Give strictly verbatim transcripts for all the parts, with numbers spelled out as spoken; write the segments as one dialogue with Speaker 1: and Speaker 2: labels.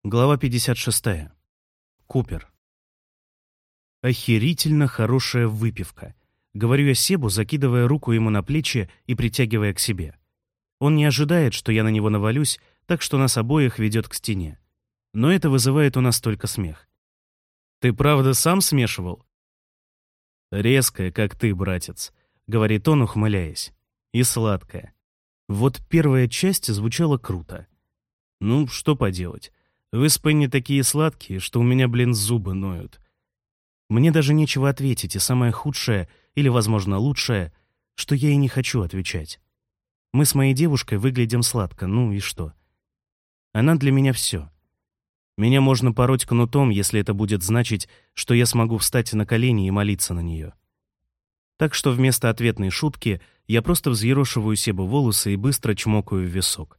Speaker 1: Глава пятьдесят шесть. Купер. Охерительно хорошая выпивка. Говорю я Себу, закидывая руку ему на плечи и притягивая к себе. Он не ожидает, что я на него навалюсь, так что нас обоих ведет к стене. Но это вызывает у нас только смех. «Ты правда сам смешивал?» «Резкая, как ты, братец», — говорит он, ухмыляясь. «И сладкая». Вот первая часть звучала круто. Ну, что поделать. Вы с Пенни такие сладкие, что у меня, блин, зубы ноют. Мне даже нечего ответить, и самое худшее, или, возможно, лучшее, что я и не хочу отвечать. Мы с моей девушкой выглядим сладко, ну и что? Она для меня все. Меня можно пороть кнутом, если это будет значить, что я смогу встать на колени и молиться на нее. Так что вместо ответной шутки я просто взъерошиваю Себу волосы и быстро чмокаю в висок.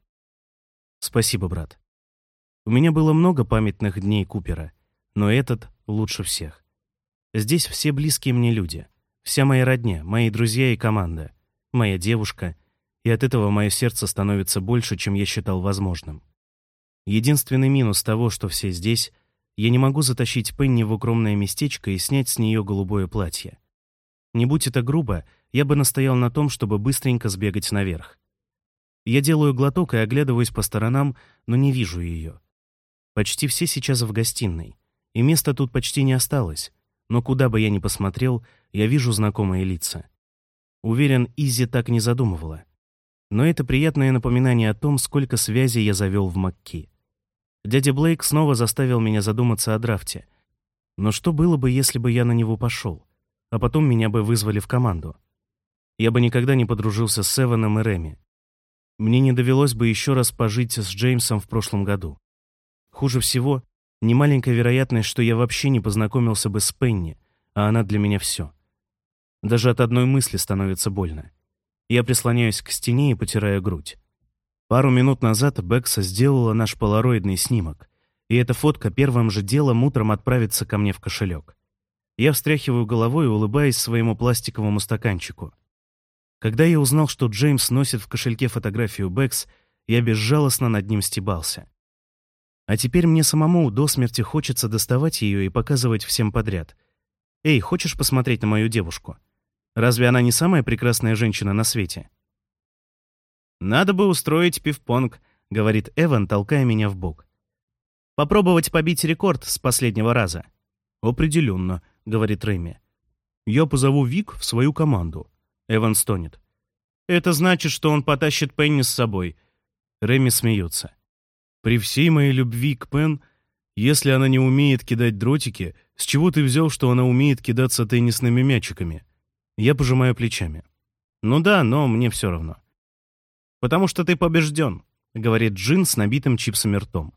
Speaker 1: Спасибо, брат. У меня было много памятных дней Купера, но этот лучше всех. Здесь все близкие мне люди, вся моя родня, мои друзья и команда, моя девушка, и от этого мое сердце становится больше, чем я считал возможным. Единственный минус того, что все здесь, я не могу затащить Пенни в укромное местечко и снять с нее голубое платье. Не будь это грубо, я бы настоял на том, чтобы быстренько сбегать наверх. Я делаю глоток и оглядываюсь по сторонам, но не вижу ее. Почти все сейчас в гостиной, и места тут почти не осталось, но куда бы я ни посмотрел, я вижу знакомые лица. Уверен, Изи так не задумывала. Но это приятное напоминание о том, сколько связей я завел в МакКи. Дядя Блейк снова заставил меня задуматься о драфте. Но что было бы, если бы я на него пошел, а потом меня бы вызвали в команду? Я бы никогда не подружился с Эваном и Реми. Мне не довелось бы еще раз пожить с Джеймсом в прошлом году. Хуже всего, немаленькая вероятность, что я вообще не познакомился бы с Пенни, а она для меня все. Даже от одной мысли становится больно. Я прислоняюсь к стене и потираю грудь. Пару минут назад Бекса сделала наш полароидный снимок, и эта фотка первым же делом утром отправится ко мне в кошелек. Я встряхиваю головой и улыбаюсь своему пластиковому стаканчику. Когда я узнал, что Джеймс носит в кошельке фотографию Бекс, я безжалостно над ним стебался. А теперь мне самому до смерти хочется доставать ее и показывать всем подряд. «Эй, хочешь посмотреть на мою девушку? Разве она не самая прекрасная женщина на свете?» «Надо бы устроить пинг-понг», — говорит Эван, толкая меня в бок. «Попробовать побить рекорд с последнего раза». «Определенно», — говорит Реми. «Я позову Вик в свою команду». Эван стонет. «Это значит, что он потащит Пенни с собой». Реми смеется. «При всей моей любви к Пен, если она не умеет кидать дротики, с чего ты взял, что она умеет кидаться теннисными мячиками?» Я пожимаю плечами. «Ну да, но мне все равно». «Потому что ты побежден», — говорит Джин с набитым чипсами ртом.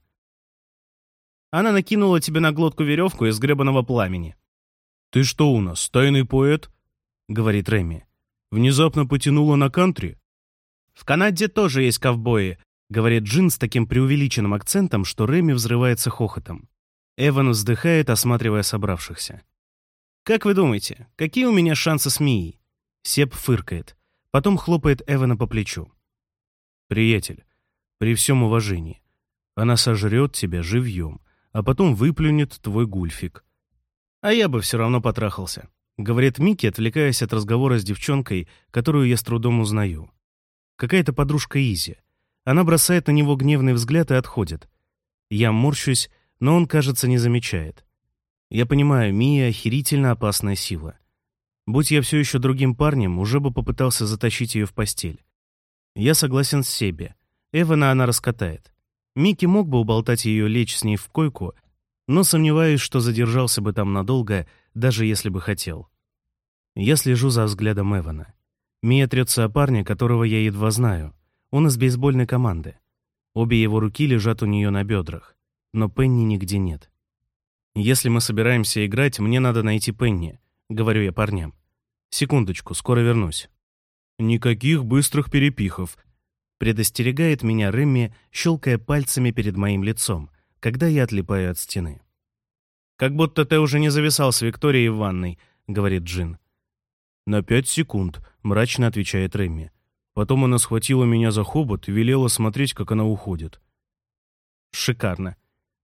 Speaker 1: «Она накинула тебе на глотку веревку из гребаного пламени». «Ты что у нас, тайный поэт?» — говорит Реми. «Внезапно потянула на кантри?» «В Канаде тоже есть ковбои», — говорит Джин с таким преувеличенным акцентом, что Реми взрывается хохотом. Эван вздыхает, осматривая собравшихся. «Как вы думаете, какие у меня шансы с Мией?» Себ фыркает, потом хлопает Эвана по плечу. «Приятель, при всем уважении, она сожрет тебя живьем, а потом выплюнет твой гульфик». «А я бы все равно потрахался», — говорит Микки, отвлекаясь от разговора с девчонкой, которую я с трудом узнаю. Какая-то подружка Изи. Она бросает на него гневный взгляд и отходит. Я морщусь, но он, кажется, не замечает. Я понимаю, Мия — охерительно опасная сила. Будь я все еще другим парнем, уже бы попытался затащить ее в постель. Я согласен с Себи. Эвана она раскатает. Микки мог бы уболтать ее лечь с ней в койку, но сомневаюсь, что задержался бы там надолго, даже если бы хотел. Я слежу за взглядом Эвана. Мия трется о парне, которого я едва знаю. Он из бейсбольной команды. Обе его руки лежат у нее на бедрах, но Пенни нигде нет. «Если мы собираемся играть, мне надо найти Пенни», — говорю я парням. «Секундочку, скоро вернусь». «Никаких быстрых перепихов», — предостерегает меня Рэмми, щелкая пальцами перед моим лицом, когда я отлипаю от стены. «Как будто ты уже не зависал с Викторией в ванной», — говорит Джин. «На пять секунд», — мрачно отвечает Рэмми. Потом она схватила меня за хобот и велела смотреть, как она уходит. «Шикарно.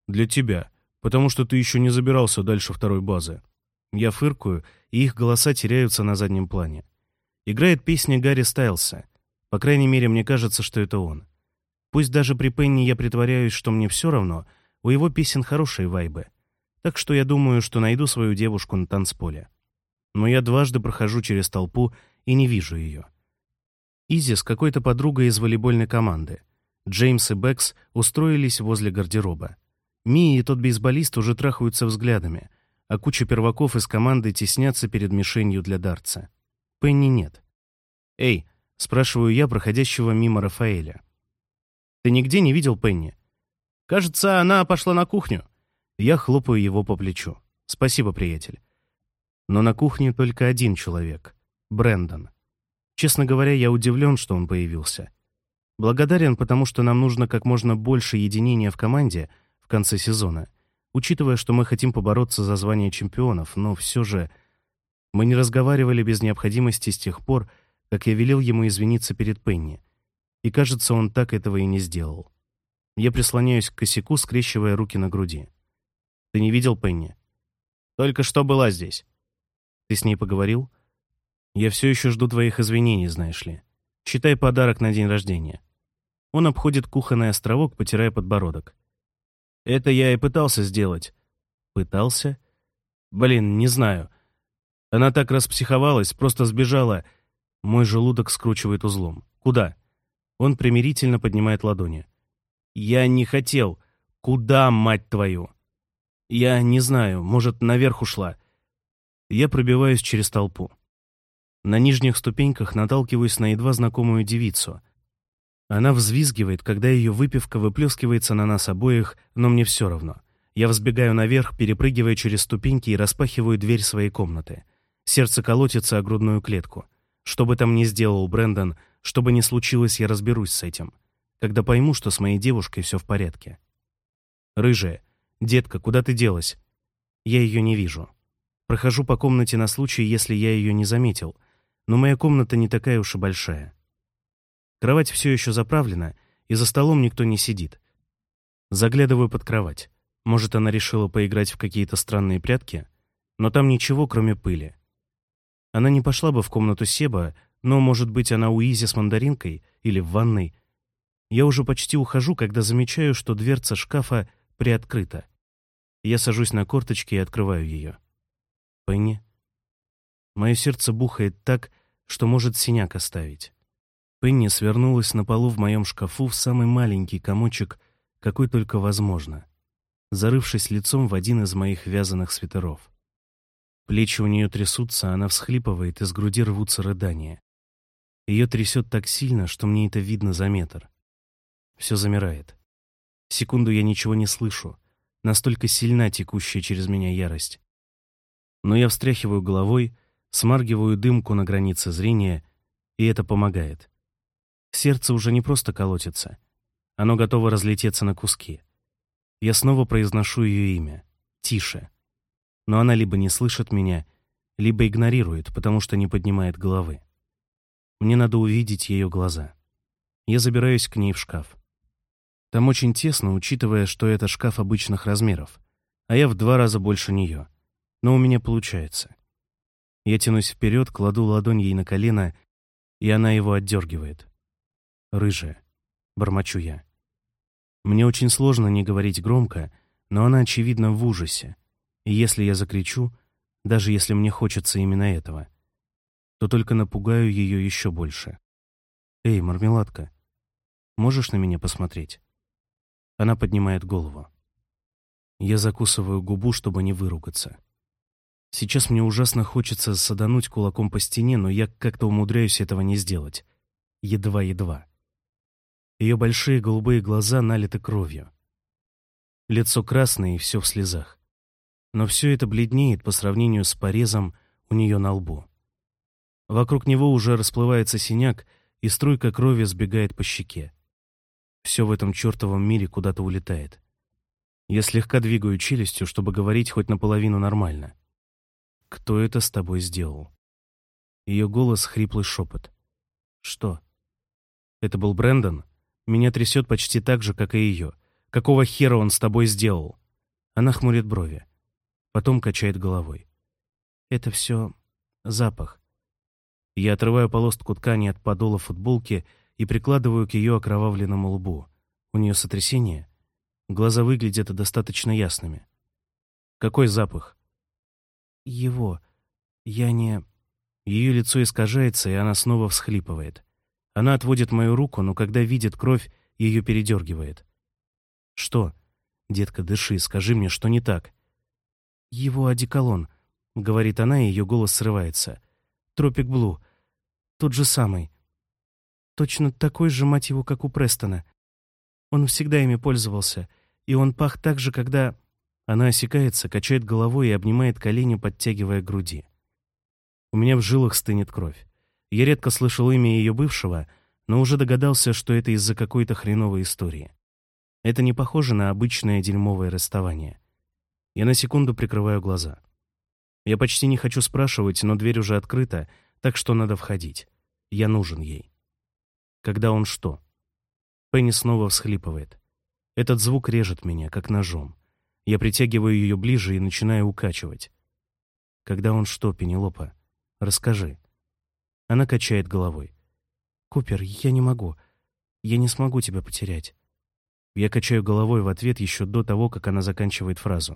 Speaker 1: Для тебя, потому что ты еще не забирался дальше второй базы. Я фыркаю, и их голоса теряются на заднем плане. Играет песня Гарри Стайлса. По крайней мере, мне кажется, что это он. Пусть даже при Пенни я притворяюсь, что мне все равно, у его песен хорошие вайбы. Так что я думаю, что найду свою девушку на танцполе. Но я дважды прохожу через толпу и не вижу ее. Изи с какой-то подругой из волейбольной команды. Джеймс и Бэкс устроились возле гардероба. Мия и тот бейсболист уже трахаются взглядами, а куча перваков из команды теснятся перед мишенью для дартса. Пенни нет. «Эй», — спрашиваю я проходящего мимо Рафаэля. «Ты нигде не видел Пенни?» «Кажется, она пошла на кухню». Я хлопаю его по плечу. «Спасибо, приятель». Но на кухне только один человек — Брэндон. Честно говоря, я удивлен, что он появился. Благодарен, потому что нам нужно как можно больше единения в команде в конце сезона, учитывая, что мы хотим побороться за звание чемпионов, но все же мы не разговаривали без необходимости с тех пор, как я велел ему извиниться перед Пенни. И, кажется, он так этого и не сделал. Я прислоняюсь к косяку, скрещивая руки на груди. «Ты не видел Пенни?» «Только что была здесь». «Ты с ней поговорил?» «Я все еще жду твоих извинений, знаешь ли. Считай подарок на день рождения». Он обходит кухонный островок, потирая подбородок. «Это я и пытался сделать». «Пытался?» «Блин, не знаю. Она так распсиховалась, просто сбежала». Мой желудок скручивает узлом. «Куда?» Он примирительно поднимает ладони. «Я не хотел. Куда, мать твою?» «Я не знаю. Может, наверх ушла». Я пробиваюсь через толпу. На нижних ступеньках наталкиваюсь на едва знакомую девицу. Она взвизгивает, когда ее выпивка выплескивается на нас обоих, но мне все равно. Я взбегаю наверх, перепрыгивая через ступеньки и распахиваю дверь своей комнаты. Сердце колотится о грудную клетку. Что бы там ни сделал Брэндон, что бы ни случилось, я разберусь с этим. Когда пойму, что с моей девушкой все в порядке. «Рыжая, детка, куда ты делась?» Я ее не вижу. Прохожу по комнате на случай, если я ее не заметил, но моя комната не такая уж и большая. Кровать все еще заправлена, и за столом никто не сидит. Заглядываю под кровать. Может, она решила поиграть в какие-то странные прятки? Но там ничего, кроме пыли. Она не пошла бы в комнату Себа, но, может быть, она у Изи с мандаринкой или в ванной. Я уже почти ухожу, когда замечаю, что дверца шкафа приоткрыта. Я сажусь на корточки и открываю ее. Пенни. Мое сердце бухает так, что может синяк оставить. Пенни свернулась на полу в моем шкафу в самый маленький комочек, какой только возможно, зарывшись лицом в один из моих вязаных свитеров. Плечи у нее трясутся, она всхлипывает, из груди рвутся рыдания. Ее трясет так сильно, что мне это видно за метр. Все замирает. Секунду я ничего не слышу, настолько сильна текущая через меня ярость. Но я встряхиваю головой, смаргиваю дымку на границе зрения, и это помогает. Сердце уже не просто колотится. Оно готово разлететься на куски. Я снова произношу ее имя. Тише. Но она либо не слышит меня, либо игнорирует, потому что не поднимает головы. Мне надо увидеть ее глаза. Я забираюсь к ней в шкаф. Там очень тесно, учитывая, что это шкаф обычных размеров, а я в два раза больше нее. Но у меня получается. Я тянусь вперед, кладу ладонь ей на колено, и она его отдергивает. «Рыжая», — бормочу я. Мне очень сложно не говорить громко, но она, очевидно, в ужасе. И если я закричу, даже если мне хочется именно этого, то только напугаю ее еще больше. «Эй, мармеладка, можешь на меня посмотреть?» Она поднимает голову. Я закусываю губу, чтобы не выругаться. Сейчас мне ужасно хочется садануть кулаком по стене, но я как-то умудряюсь этого не сделать. Едва-едва. Ее большие голубые глаза налиты кровью. Лицо красное и все в слезах. Но все это бледнеет по сравнению с порезом у нее на лбу. Вокруг него уже расплывается синяк, и струйка крови сбегает по щеке. Все в этом чертовом мире куда-то улетает. Я слегка двигаю челюстью, чтобы говорить хоть наполовину нормально. «Кто это с тобой сделал?» Ее голос — хриплый шепот. «Что?» «Это был Брэндон? Меня трясет почти так же, как и ее. Какого хера он с тобой сделал?» Она хмурит брови, потом качает головой. Это все запах. Я отрываю полоску ткани от подола футболки и прикладываю к ее окровавленному лбу. У нее сотрясение. Глаза выглядят достаточно ясными. Какой запах? Его. Я не... Ее лицо искажается, и она снова всхлипывает. Она отводит мою руку, но когда видит кровь, ее передергивает. Что? Детка, дыши, скажи мне, что не так? Его одеколон, говорит она, и ее голос срывается. Тропик Блу. Тот же самый. Точно такой же, мать его, как у Престона. Он всегда ими пользовался, и он пах так же, когда... Она осекается, качает головой и обнимает колени, подтягивая к груди. У меня в жилах стынет кровь. Я редко слышал имя ее бывшего, но уже догадался, что это из-за какой-то хреновой истории. Это не похоже на обычное дерьмовое расставание. Я на секунду прикрываю глаза. Я почти не хочу спрашивать, но дверь уже открыта, так что надо входить. Я нужен ей. Когда он что? Пенни снова всхлипывает. Этот звук режет меня, как ножом. Я притягиваю ее ближе и начинаю укачивать. Когда он что, Пенелопа? Расскажи. Она качает головой. Купер, я не могу. Я не смогу тебя потерять. Я качаю головой в ответ еще до того, как она заканчивает фразу.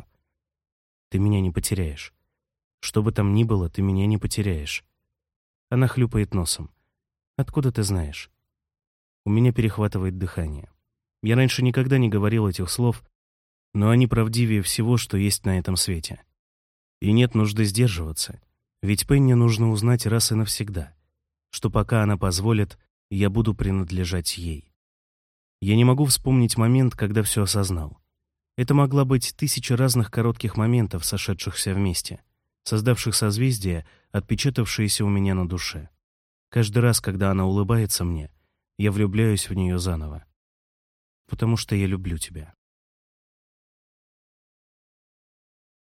Speaker 1: Ты меня не потеряешь. Что бы там ни было, ты меня не потеряешь. Она хлюпает носом. Откуда ты знаешь? У меня перехватывает дыхание. Я раньше никогда не говорил этих слов, но они правдивее всего, что есть на этом свете. И нет нужды сдерживаться, ведь Пенни нужно узнать раз и навсегда, что пока она позволит, я буду принадлежать ей. Я не могу вспомнить момент, когда все осознал. Это могла быть тысяча разных коротких моментов, сошедшихся вместе, создавших созвездия, отпечатавшиеся у меня на душе. Каждый раз, когда она улыбается мне, я влюбляюсь в нее заново. Потому что я люблю тебя.